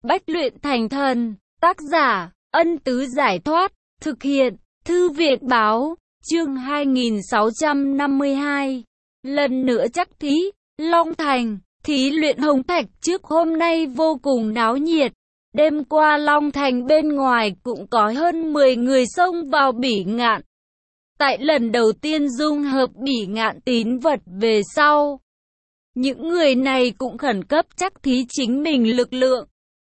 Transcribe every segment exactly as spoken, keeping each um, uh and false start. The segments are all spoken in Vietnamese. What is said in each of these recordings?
Bách luyện thành thần. Tác giả, Ân Tứ Giải Thoát. Thực hiện, Thư viện Báo. Chương hai nghìn sáu trăm năm mươi hai. Lần nữa chắc thí, Long Thành. Thí luyện hồng thạch trước hôm nay vô cùng náo nhiệt. Đêm qua Long Thành bên ngoài cũng có hơn mười người xông vào Bỉ Ngạn. Tại lần đầu tiên dung hợp Bỉ Ngạn tín vật về sau, những người này cũng khẩn cấp chắc thí chính mình lực lượng.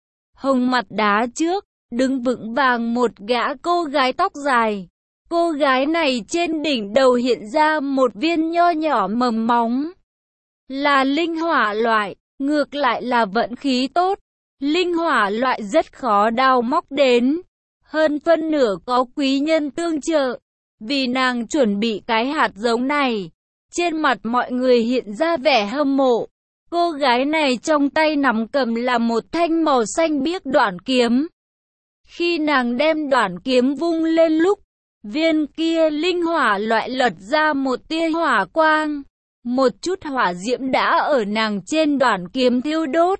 Hồng mặt đá trước, đứng vững vàng một gã cô gái tóc dài. Cô gái này trên đỉnh đầu hiện ra một viên nho nhỏ mầm móng. Là linh hỏa loại, ngược lại là vận khí tốt. Linh hỏa loại rất khó đào móc đến. Hơn phân nửa có quý nhân tương trợ. Vì nàng chuẩn bị cái hạt giống này, trên mặt mọi người hiện ra vẻ hâm mộ. Cô gái này trong tay nắm cầm là một thanh màu xanh biếc đoạn kiếm. Khi nàng đem đoạn kiếm vung lên lúc, viên kia linh hỏa loại lật ra một tia hỏa quang. Một chút hỏa diễm đã ở nàng trên đoạn kiếm thiêu đốt.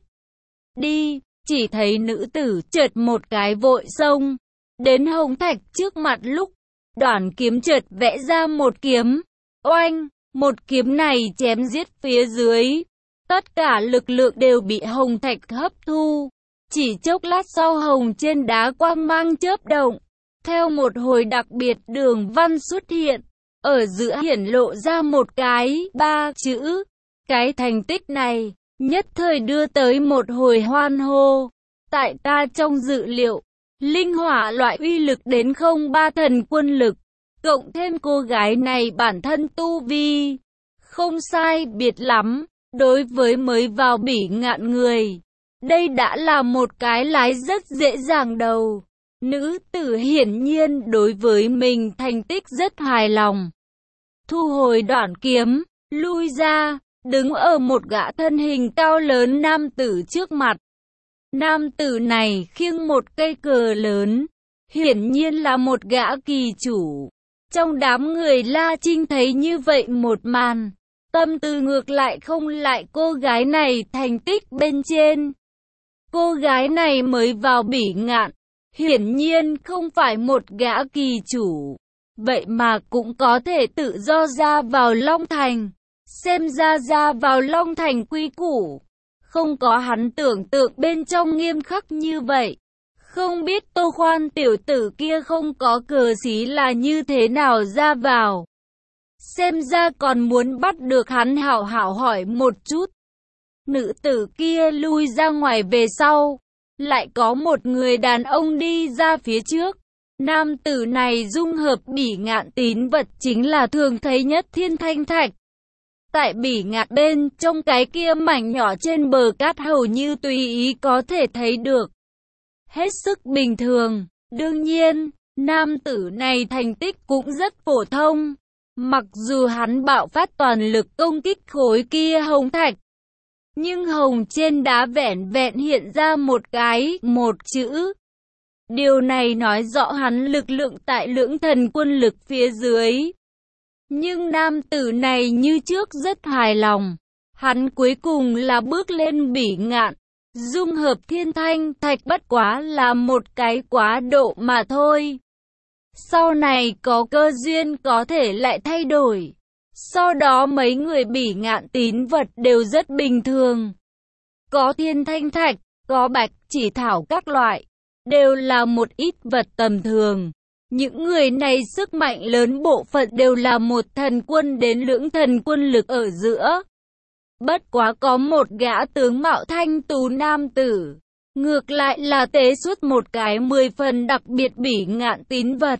Đi, chỉ thấy nữ tử chợt một cái vội xông đến hồng thạch trước mặt lúc, đoạn kiếm chợt vẽ ra một kiếm. Oanh, một kiếm này chém giết phía dưới. Tất cả lực lượng đều bị hồng thạch hấp thu. Chỉ chốc lát sau hồng trên đá quang mang chớp động. Theo một hồi đặc biệt đường văn xuất hiện. Ở giữa hiển lộ ra một cái ba chữ. Cái thành tích này nhất thời đưa tới một hồi hoan hô. Tại ta trong dự liệu, linh hỏa loại uy lực đến không ba thần quân lực. Cộng thêm cô gái này bản thân tu vi không sai biệt lắm. Đối với mới vào Bỉ Ngạn người, đây đã là một cái lái rất dễ dàng đầu. Nữ tử hiển nhiên đối với mình thành tích rất hài lòng. Thu hồi đoạn kiếm, lui ra, đứng ở một gã thân hình cao lớn nam tử trước mặt. Nam tử này khiêng một cây cờ lớn, hiển nhiên là một gã kỳ chủ. Trong đám người La Trinh thấy như vậy một màn, tâm tư ngược lại không lại cô gái này thành tích bên trên. Cô gái này mới vào Bỉ Ngạn, hiển nhiên không phải một gã kỳ chủ, vậy mà cũng có thể tự do ra vào Long Thành. Xem ra ra vào Long Thành quy củ, không có hắn tưởng tượng bên trong nghiêm khắc như vậy. Không biết Tô Khoan tiểu tử kia không có cờ xí là như thế nào ra vào. Xem ra còn muốn bắt được hắn hảo hảo hỏi một chút. Nữ tử kia lui ra ngoài về sau, lại có một người đàn ông đi ra phía trước. Nam tử này dung hợp Bỉ Ngạn tín vật chính là thường thấy nhất thiên thanh thạch. Tại Bỉ Ngạn bên trong cái kia mảnh nhỏ trên bờ cát hầu như tùy ý có thể thấy được. Hết sức bình thường. Đương nhiên, nam tử này thành tích cũng rất phổ thông. Mặc dù hắn bạo phát toàn lực công kích khối kia hồng thạch, nhưng hồng trên đá vẻn vẹn hiện ra một cái, một chữ. Điều này nói rõ hắn lực lượng tại lưỡng thần quân lực phía dưới. Nhưng nam tử này như trước rất hài lòng. Hắn cuối cùng là bước lên Bỉ Ngạn. Dung hợp thiên thanh thạch bất quá là một cái quá độ mà thôi. Sau này có cơ duyên có thể lại thay đổi. Sau đó mấy người Bỉ Ngạn tín vật đều rất bình thường. Có thiên thanh thạch, có bạch chỉ thảo các loại, đều là một ít vật tầm thường. Những người này sức mạnh lớn bộ phận đều là một thần quân đến lưỡng thần quân lực ở giữa. Bất quá có một gã tướng mạo thanh tú nam tử, ngược lại là tế xuất một cái mười phần đặc biệt Bỉ Ngạn tín vật.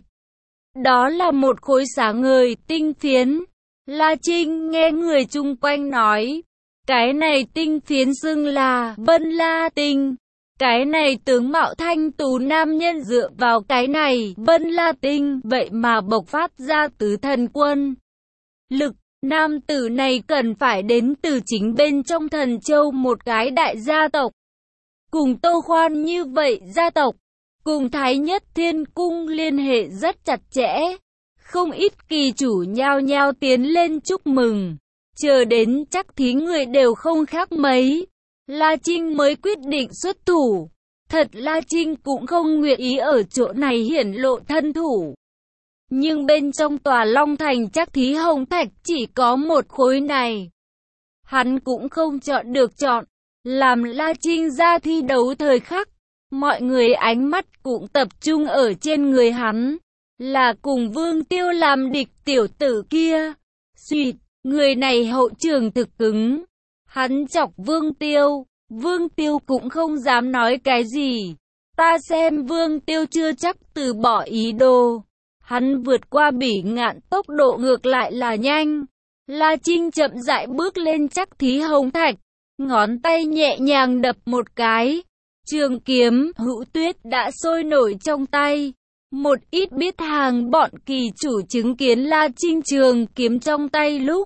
Đó là một khối sáng ngời tinh phiến. La Trinh nghe người chung quanh nói, cái này tinh phiến xưng là Vân La Tinh. Cái này tướng mạo thanh tú nam nhân dựa vào cái này Vân La Tinh, vậy mà bộc phát ra tứ thần quân lực. Nam tử này cần phải đến từ chính bên trong Thần Châu một cái đại gia tộc. Cùng Tô Khoan như vậy gia tộc, cùng Thái Nhất Thiên Cung liên hệ rất chặt chẽ. Không ít kỳ chủ nhao nhao tiến lên chúc mừng. Chờ đến chắc thí người đều không khác mấy. La Trinh mới quyết định xuất thủ. Thật La Trinh cũng không nguyện ý ở chỗ này hiển lộ thân thủ. Nhưng bên trong tòa Long Thành chắc thí hồng thạch chỉ có một khối này. Hắn cũng không chọn được chọn. Làm La Trinh ra thi đấu thời khắc, mọi người ánh mắt cũng tập trung ở trên người hắn. Là cùng Vương Tiêu làm địch tiểu tử kia. Xuyệt, người này hậu trường thực cứng. Hắn chọc Vương Tiêu, Vương Tiêu cũng không dám nói cái gì. Ta xem Vương Tiêu chưa chắc từ bỏ ý đồ. Hắn vượt qua Bỉ Ngạn tốc độ ngược lại là nhanh. La Trinh chậm rãi bước lên chắc thí hồng thạch. Ngón tay nhẹ nhàng đập một cái. Trường kiếm Hữu Tuyết đã sôi nổi trong tay. Một ít biết hàng bọn kỳ chủ chứng kiến La Trinh trường kiếm trong tay lúc.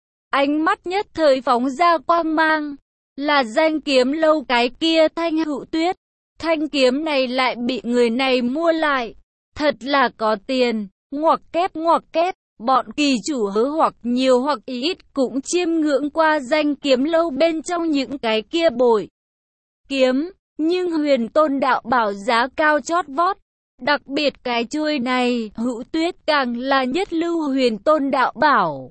Ánh mắt nhất thời phóng ra quang mang. Là danh kiếm lâu cái kia Thanh Hữu Tuyết. Thanh kiếm này lại bị người này mua lại. Thật là có tiền. Ngoặc kép ngoặc kép. Bọn kỳ chủ hứa hoặc nhiều hoặc ít cũng chiêm ngưỡng qua danh kiếm lâu bên trong những cái kia bội kiếm. Nhưng Huyền Tôn đạo bảo giá cao chót vót. Đặc biệt cái chuôi này, Hữu Tuyết càng là nhất lưu Huyền Tôn đạo bảo.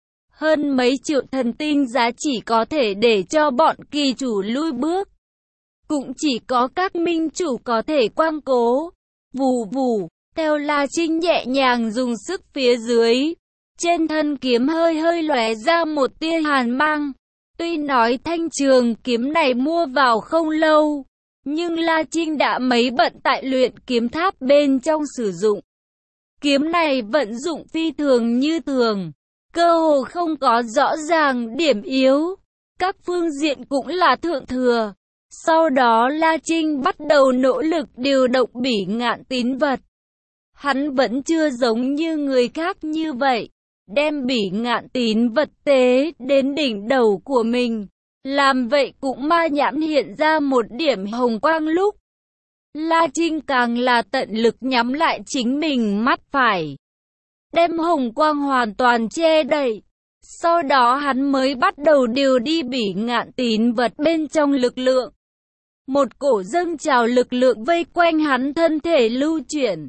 Hơn mấy triệu thần tinh giá chỉ có thể để cho bọn kỳ chủ lui bước. Cũng chỉ có các minh chủ có thể quang cố. Vù vù, theo La Trinh nhẹ nhàng dùng sức phía dưới. Trên thân kiếm hơi hơi lóe ra một tia hàn mang. Tuy nói thanh trường kiếm này mua vào không lâu. Nhưng La Trinh đã mấy bận tại luyện kiếm tháp bên trong sử dụng. Kiếm này vận dụng phi thường như thường. Cơ hồ không có rõ ràng điểm yếu. Các phương diện cũng là thượng thừa. Sau đó La Trinh bắt đầu nỗ lực điều động Bỉ Ngạn tín vật. Hắn vẫn chưa giống như người khác như vậy. Đem Bỉ Ngạn tín vật tế đến đỉnh đầu của mình. Làm vậy cũng ma nhãn hiện ra một điểm hồng quang lúc. La Trinh càng là tận lực nhắm lại chính mình mắt phải. Đem hồng quang hoàn toàn che đậy. Sau đó hắn mới bắt đầu điều đi Bỉ Ngạn tín vật bên trong lực lượng. Một cổ dâng trào lực lượng vây quanh hắn thân thể lưu chuyển.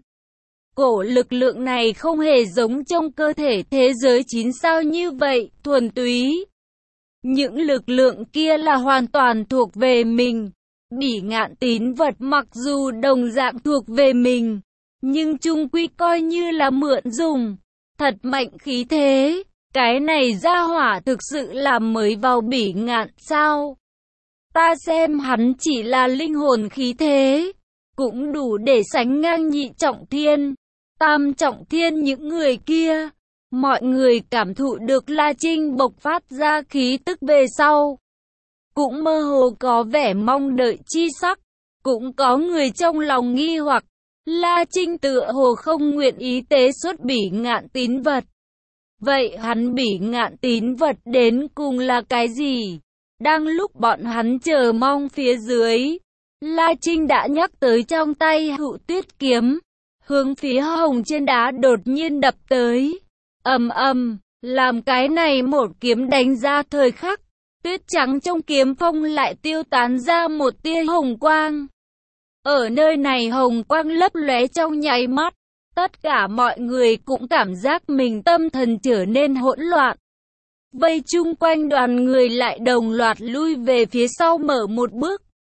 Cổ lực lượng này không hề giống trong cơ thể thế giới chín sao như vậy, thuần túy. Những lực lượng kia là hoàn toàn thuộc về mình. Bỉ Ngạn tín vật mặc dù đồng dạng thuộc về mình, nhưng chung quy coi như là mượn dùng. Thật mạnh khí thế. Cái này ra hỏa thực sự là mới vào Bỉ Ngạn sao? Ta xem hắn chỉ là linh hồn khí thế, cũng đủ để sánh ngang nhị trọng thiên, tam trọng thiên những người kia. Mọi người cảm thụ được La Trinh bộc phát ra khí tức về sau. Cũng mơ hồ có vẻ mong đợi chi sắc. Cũng có người trong lòng nghi hoặc. La Trinh tựa hồ không nguyện ý tế xuất Bỉ Ngạn tín vật. Vậy hắn Bỉ Ngạn tín vật đến cùng là cái gì? Đang lúc bọn hắn chờ mong phía dưới, La Trinh đã nhắc tới trong tay Hữu Tuyết kiếm. Hướng phía hồng trên đá đột nhiên đập tới. Ầm ầm, làm cái này một kiếm đánh ra thời khắc, tuyết trắng trong kiếm phong lại tiêu tán ra một tia hồng quang. Ở nơi này hồng quang lấp lóe trong nháy mắt, tất cả mọi người cũng cảm giác mình tâm thần trở nên hỗn loạn. Vây chung quanh đoàn người lại đồng loạt lui về phía sau mở một bước.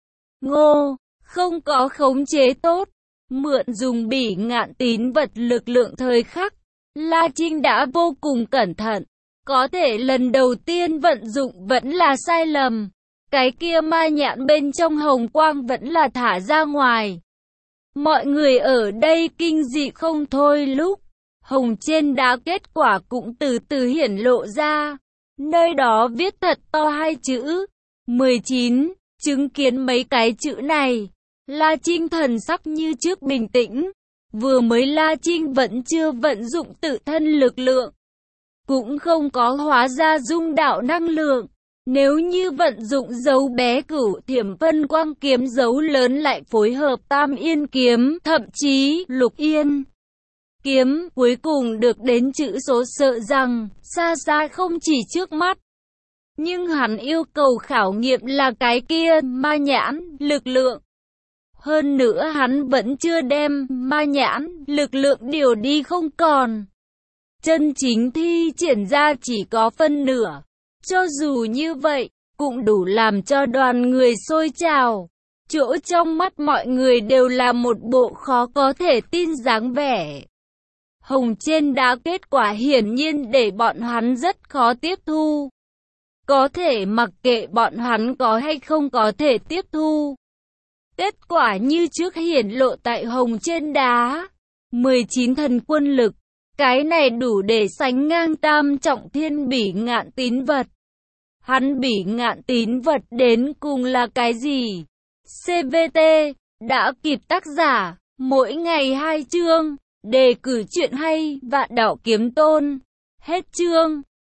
Ngô, không có khống chế tốt, mượn dùng Bỉ Ngạn tín vật lực lượng thời khắc. La Trinh đã vô cùng cẩn thận, có thể lần đầu tiên vận dụng vẫn là sai lầm. Cái kia ma nhãn bên trong hồng quang vẫn là thả ra ngoài. Mọi người ở đây kinh dị không thôi lúc. Hồng trên đá kết quả cũng từ từ hiển lộ ra. Nơi đó viết thật to hai chữ mười chín, chứng kiến mấy cái chữ này. La Trinh thần sắc như trước bình tĩnh. Vừa mới La Trinh vẫn chưa vận dụng tự thân lực lượng, cũng không có hóa ra dung đạo năng lượng. Nếu như vận dụng dấu bé cửu thiểm vân quang kiếm dấu lớn lại phối hợp tam yên kiếm, thậm chí lục yên kiếm, cuối cùng được đến chữ số, sợ rằng xa xa không chỉ trước mắt. Nhưng hắn yêu cầu khảo nghiệm là cái kia ma nhãn lực lượng. Hơn nữa hắn vẫn chưa đem ma nhãn, lực lượng điều đi không còn. Chân chính thi triển ra chỉ có phân nửa. Cho dù như vậy, cũng đủ làm cho đoàn người sôi trào. Chỗ trong mắt mọi người đều là một bộ khó có thể tin dáng vẻ. Hồng trên đá, kết quả hiển nhiên để bọn hắn rất khó tiếp thu. Có thể mặc kệ bọn hắn có hay không có thể tiếp thu. Kết quả như trước hiển lộ tại hồng trên đá. mười chín thần quân lực. Cái này đủ để sánh ngang tam trọng thiên bỉ ngạn tín vật. Hắn bỉ ngạn tín vật đến cùng là cái gì? xê vê tê, đã kịp tác giả, mỗi ngày hai chương, đề cử chuyện hay, Vạn Đạo Kiếm Tôn. Hết chương.